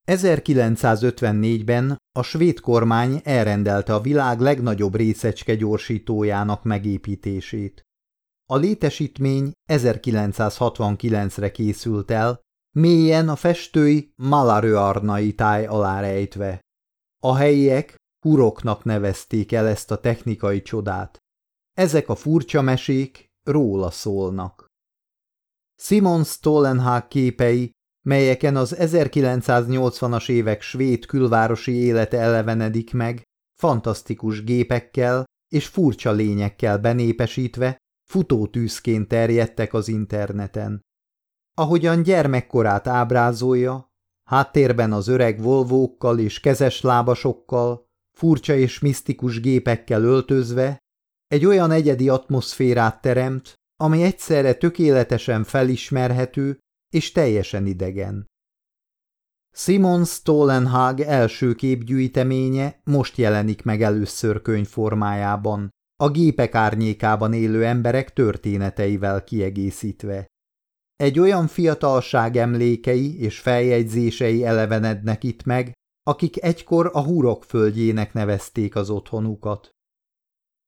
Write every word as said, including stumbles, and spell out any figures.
ezerkilencszázötvennégyben a svéd kormány elrendelte a világ legnagyobb részecske gyorsítójának megépítését. A létesítmény ezerkilencszázhatvankilencre készült el, mélyen a festői Malaröarnai táj alá rejtve. A helyiek huroknak nevezték el ezt a technikai csodát. Ezek a furcsa mesék róla szólnak. Simon Stålenhag képei, melyeken az ezerkilencszáznyolcvanas évek svéd külvárosi élete elevenedik meg, fantasztikus gépekkel és furcsa lényekkel benépesítve, futótűzként terjedtek az interneten. Ahogyan gyermekkorát ábrázolja, háttérben az öreg Volvókkal és kezeslábasokkal, furcsa és misztikus gépekkel öltözve, egy olyan egyedi atmoszférát teremt, ami egyszerre tökéletesen felismerhető és teljesen idegen. Simon Stålenhag első képgyűjteménye most jelenik meg először könyv formájában, a gépek árnyékában élő emberek történeteivel kiegészítve. Egy olyan fiatalság emlékei és feljegyzései elevenednek itt meg, akik egykor a hurok földjének nevezték az otthonukat.